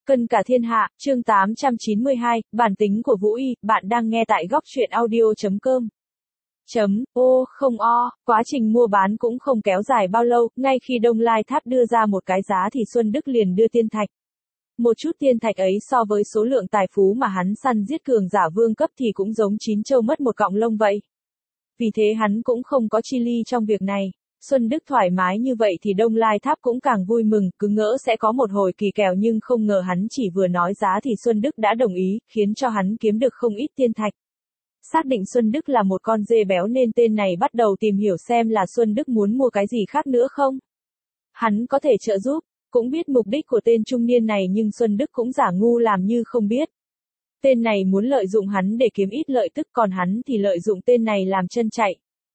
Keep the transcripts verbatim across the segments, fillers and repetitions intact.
Cân cả thiên hạ, chương tám trăm chín mươi hai, bản tính của Vũ Y, bạn đang nghe tại góc truyện audio.com. Chấm, ô, không o, quá trình mua bán cũng không kéo dài bao lâu, ngay khi Đông Lai Tháp đưa ra một cái giá thì Xuân Đức liền đưa tiên thạch. Một chút tiên thạch ấy so với số lượng tài phú mà hắn săn giết cường giả vương cấp thì cũng giống chín trâu mất một cọng lông vậy. Vì thế hắn cũng không có chi ly trong việc này. Xuân Đức thoải mái như vậy thì Đông Lai Tháp cũng càng vui mừng, cứ ngỡ sẽ có một hồi kỳ kèo nhưng không ngờ hắn chỉ vừa nói giá thì Xuân Đức đã đồng ý, khiến cho hắn kiếm được không ít tiên thạch. Xác định Xuân Đức là một con dê béo nên tên này bắt đầu tìm hiểu xem là Xuân Đức muốn mua cái gì khác nữa không. Hắn có thể trợ giúp, cũng biết mục đích của tên trung niên này nhưng Xuân Đức cũng giả ngu làm như không biết. Tên này muốn lợi dụng hắn để kiếm ít lợi tức còn hắn thì lợi dụng tên này làm chân chạy.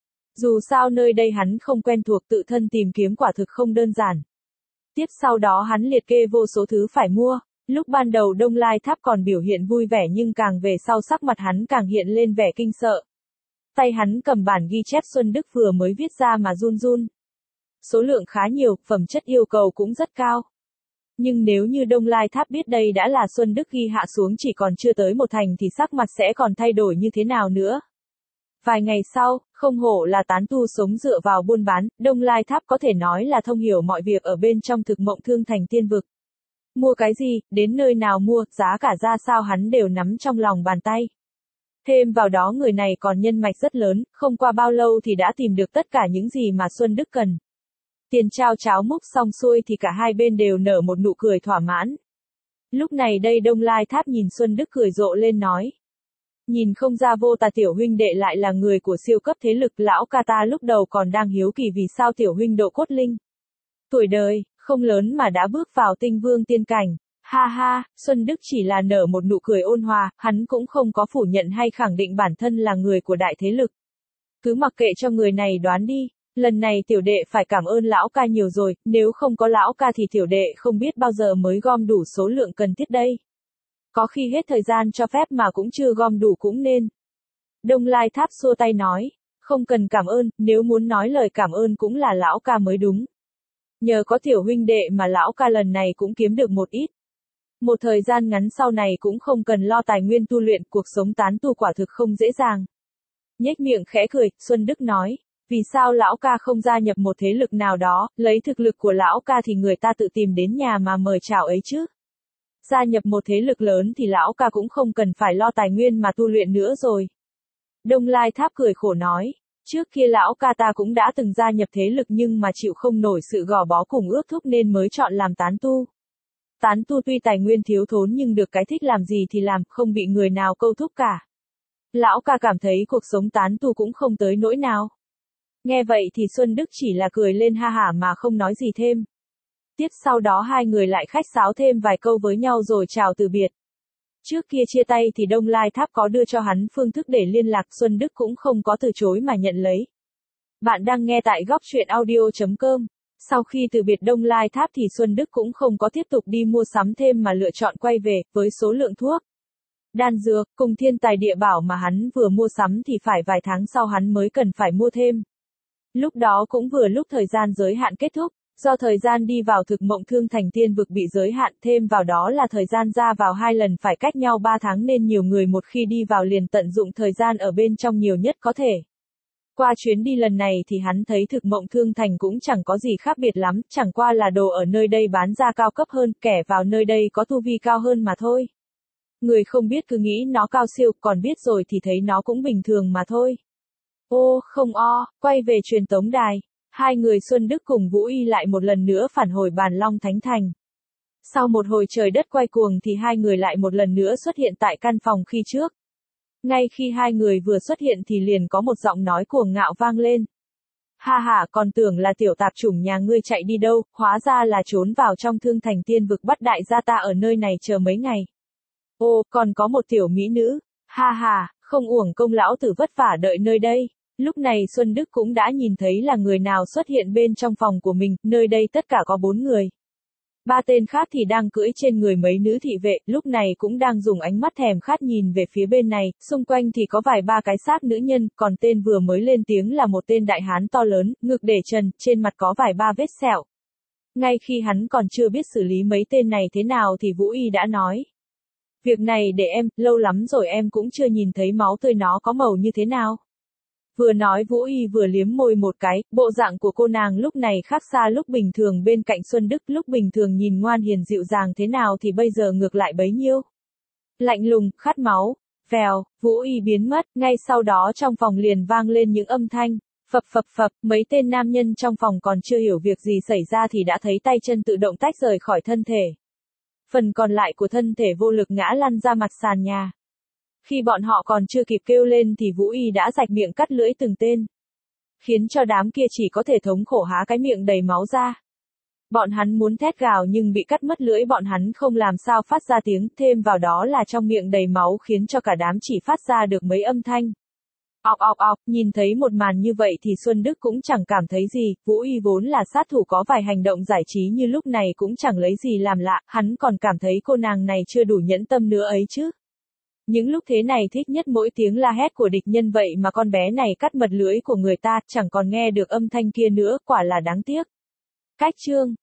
Dù sao nơi đây hắn không quen thuộc tự thân tìm kiếm quả thực không đơn giản. Tiếp sau đó hắn liệt kê vô số thứ phải mua, lúc ban đầu Đông Lai Tháp còn biểu hiện vui vẻ nhưng càng về sau sắc mặt hắn càng hiện lên vẻ kinh sợ. Tay hắn cầm bản ghi chép Xuân Đức vừa mới viết ra mà run run. Số lượng khá nhiều, phẩm chất yêu cầu cũng rất cao. Nhưng nếu như Đông Lai Tháp biết đây đã là Xuân Đức ghi hạ xuống chỉ còn chưa tới một thành thì sắc mặt sẽ còn thay đổi như thế nào nữa. Vài ngày sau, không hổ là tán tu sống dựa vào buôn bán, Đông Lai Tháp có thể nói là thông hiểu mọi việc ở bên trong thực mộng thương thành tiên vực. Mua cái gì, đến nơi nào mua, giá cả ra sao hắn đều nắm trong lòng bàn tay. Thêm vào đó người này còn nhân mạch rất lớn, không qua bao lâu thì đã tìm được tất cả những gì mà Xuân Đức cần. Tiền trao cháo múc xong xuôi thì cả hai bên đều nở một nụ cười thỏa mãn. Lúc này đây Đông Lai Tháp nhìn Xuân Đức cười rộ lên nói. Nhìn không ra Vô Tà tiểu huynh đệ lại là người của siêu cấp thế lực, lão ca ta lúc đầu còn đang hiếu kỳ vì sao tiểu huynh độ cốt linh. Tuổi đời, không lớn mà đã bước vào tinh vương tiên cảnh. Ha ha, Xuân Đức chỉ là nở một nụ cười ôn hòa, hắn cũng không có phủ nhận hay khẳng định bản thân là người của đại thế lực. Cứ mặc kệ cho người này đoán đi, lần này tiểu đệ phải cảm ơn lão ca nhiều rồi, nếu không có lão ca thì tiểu đệ không biết bao giờ mới gom đủ số lượng cần thiết đây. Có khi hết thời gian cho phép mà cũng chưa gom đủ cũng nên. Đông Lai Tháp xua tay nói, không cần cảm ơn, nếu muốn nói lời cảm ơn cũng là lão ca mới đúng. Nhờ có tiểu huynh đệ mà lão ca lần này cũng kiếm được một ít. Một thời gian ngắn sau này cũng không cần lo tài nguyên tu luyện, cuộc sống tán tu quả thực không dễ dàng. Nhếch miệng khẽ cười, Xuân Đức nói, vì sao lão ca không gia nhập một thế lực nào đó, lấy thực lực của lão ca thì người ta tự tìm đến nhà mà mời chào ấy chứ. Gia nhập một thế lực lớn thì lão ca cũng không cần phải lo tài nguyên mà tu luyện nữa rồi. Đông Lai Tháp cười khổ nói, trước kia lão ca ta cũng đã từng gia nhập thế lực nhưng mà chịu không nổi sự gò bó cùng ước thúc nên mới chọn làm tán tu. Tán tu tuy tài nguyên thiếu thốn nhưng được cái thích làm gì thì làm, không bị người nào câu thúc cả. Lão ca cảm thấy cuộc sống tán tu cũng không tới nỗi nào. Nghe vậy thì Xuân Đức chỉ là cười lên ha hả mà không nói gì thêm. Tiếp sau đó hai người lại khách sáo thêm vài câu với nhau rồi chào từ biệt. Trước kia chia tay thì Đông Lai Tháp có đưa cho hắn phương thức để liên lạc, Xuân Đức cũng không có từ chối mà nhận lấy. Bạn đang nghe tại góc truyện audio.com. Sau khi từ biệt Đông Lai Tháp thì Xuân Đức cũng không có tiếp tục đi mua sắm thêm mà lựa chọn quay về, với số lượng thuốc, đan dược, cùng thiên tài địa bảo mà hắn vừa mua sắm thì phải vài tháng sau hắn mới cần phải mua thêm. Lúc đó cũng vừa lúc thời gian giới hạn kết thúc. Do thời gian đi vào thực mộng thương thành tiên vực bị giới hạn, thêm vào đó là thời gian ra vào hai lần phải cách nhau ba tháng nên nhiều người một khi đi vào liền tận dụng thời gian ở bên trong nhiều nhất có thể. Qua chuyến đi lần này thì hắn thấy thực mộng thương thành cũng chẳng có gì khác biệt lắm, chẳng qua là đồ ở nơi đây bán ra cao cấp hơn, kẻ vào nơi đây có tu vi cao hơn mà thôi. Người không biết cứ nghĩ nó cao siêu, còn biết rồi thì thấy nó cũng bình thường mà thôi. Ô, không o, quay về truyền tống đài. Hai người Xuân Đức cùng Vũ Y lại một lần nữa phản hồi Bàn Long Thánh Thành. Sau một hồi trời đất quay cuồng thì hai người lại một lần nữa xuất hiện tại căn phòng khi trước. Ngay khi hai người vừa xuất hiện thì liền có một giọng nói cuồng ngạo vang lên. Ha ha, còn tưởng là tiểu tạp chủng nhà ngươi chạy đi đâu, hóa ra là trốn vào trong thương thành tiên vực bắt đại gia ta ở nơi này chờ mấy ngày. Ô, còn có một tiểu mỹ nữ. Ha ha, không uổng công lão tử vất vả đợi nơi đây. Lúc này Xuân Đức cũng đã nhìn thấy là người nào xuất hiện bên trong phòng của mình, nơi đây tất cả có bốn người. Ba tên khác thì đang cưỡi trên người mấy nữ thị vệ, lúc này cũng đang dùng ánh mắt thèm khát nhìn về phía bên này, xung quanh thì có vài ba cái xác nữ nhân, còn tên vừa mới lên tiếng là một tên đại hán to lớn, ngực để trần, trên mặt có vài ba vết sẹo. Ngay khi hắn còn chưa biết xử lý mấy tên này thế nào thì Vũ Y đã nói. Việc này để em, lâu lắm rồi em cũng chưa nhìn thấy máu tươi nó có màu như thế nào. Vừa nói Vũ Y vừa liếm môi một cái, bộ dạng của cô nàng lúc này khác xa lúc bình thường bên cạnh Xuân Đức, lúc bình thường nhìn ngoan hiền dịu dàng thế nào thì bây giờ ngược lại bấy nhiêu. Lạnh lùng, khát máu, vèo, Vũ Y biến mất, ngay sau đó trong phòng liền vang lên những âm thanh, phập phập phập, mấy tên nam nhân trong phòng còn chưa hiểu việc gì xảy ra thì đã thấy tay chân tự động tách rời khỏi thân thể. Phần còn lại của thân thể vô lực ngã lăn ra mặt sàn nhà. Khi bọn họ còn chưa kịp kêu lên thì Vũ Y đã rạch miệng cắt lưỡi từng tên. Khiến cho đám kia chỉ có thể thống khổ há cái miệng đầy máu ra. Bọn hắn muốn thét gào nhưng bị cắt mất lưỡi, bọn hắn không làm sao phát ra tiếng, thêm vào đó là trong miệng đầy máu khiến cho cả đám chỉ phát ra được mấy âm thanh. Ọc ọc ọc, nhìn thấy một màn như vậy thì Xuân Đức cũng chẳng cảm thấy gì, Vũ Y vốn là sát thủ có vài hành động giải trí như lúc này cũng chẳng lấy gì làm lạ, hắn còn cảm thấy cô nàng này chưa đủ nhẫn tâm nữa ấy chứ. Những lúc thế này thích nhất mỗi tiếng la hét của địch nhân vậy mà con bé này cắt mật lưỡi của người ta, chẳng còn nghe được âm thanh kia nữa, quả là đáng tiếc. Cách chương